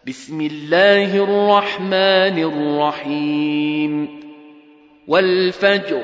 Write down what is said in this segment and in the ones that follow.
بسم الله الرحمن الرحيم والفجر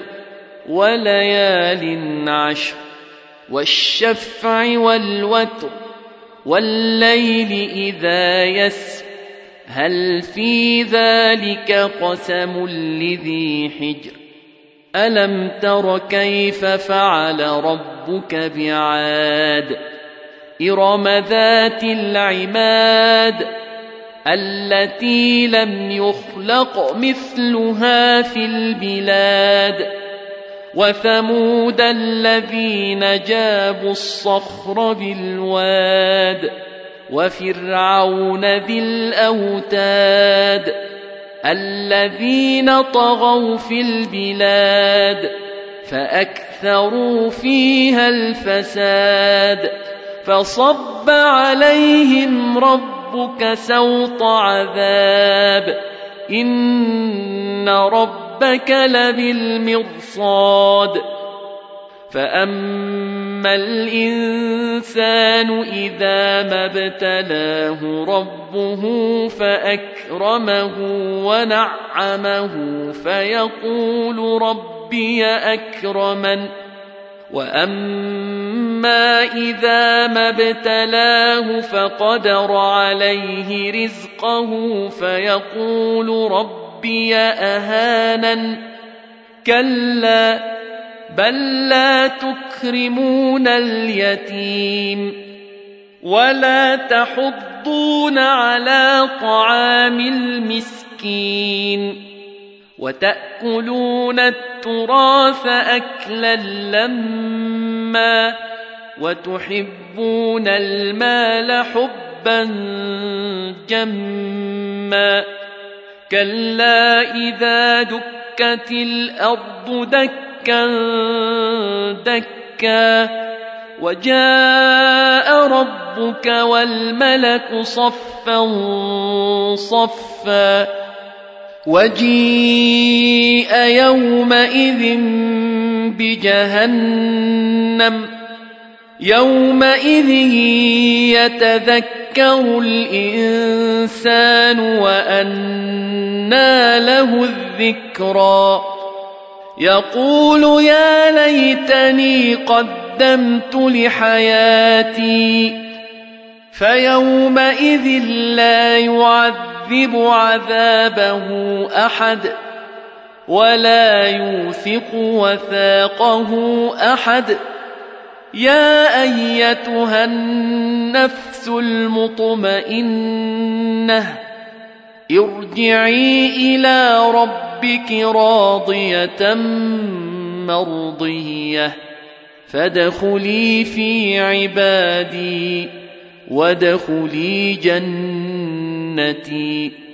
وليال عشر والشفع والوتر والليل إذا يسر هل في ذلك قسم لذي حجر ألم تر كيف فعل ربك بعاد إرم ذات العماد التي لم يخلق مثلها في البلاد وثمود الذين جابوا الصخر بالواد وفرعون ذي الأوتاد الذين طغوا في البلاد فأكثروا فيها الفساد فصب عليهم ربك سوط عذاب إن ربك لبالمرصاد فأما الإنسان إذا ما ابتلاه ربه فأكرمه ونعمه فيقول ربي أكرمن وأما إذا ما ابتلاه فقدر عليه رزقه فيقول ربي أهانن كلا بل لا تكرمون اليتيم ولا تحضون على طعام المسكين وتأكلون التراث أكلا لما وتحبون المال حبا جما كلا إذا دكت الأرض دكا دكا وجاء ربك والملك صفا صفا وجيء يومئذ بجهنم يومئذ يتذكر الإنسان وأنى له الذكرى يقول يا ليتني قدمت لحياتي فيومئذ لا يعذب عذابه أحد ولا يوثق وثاقه أحد يا أيتها النفس المطمئنة ارجعي إلى ربك راضية مرضية فادخلي في عبادي وادخلي جنتي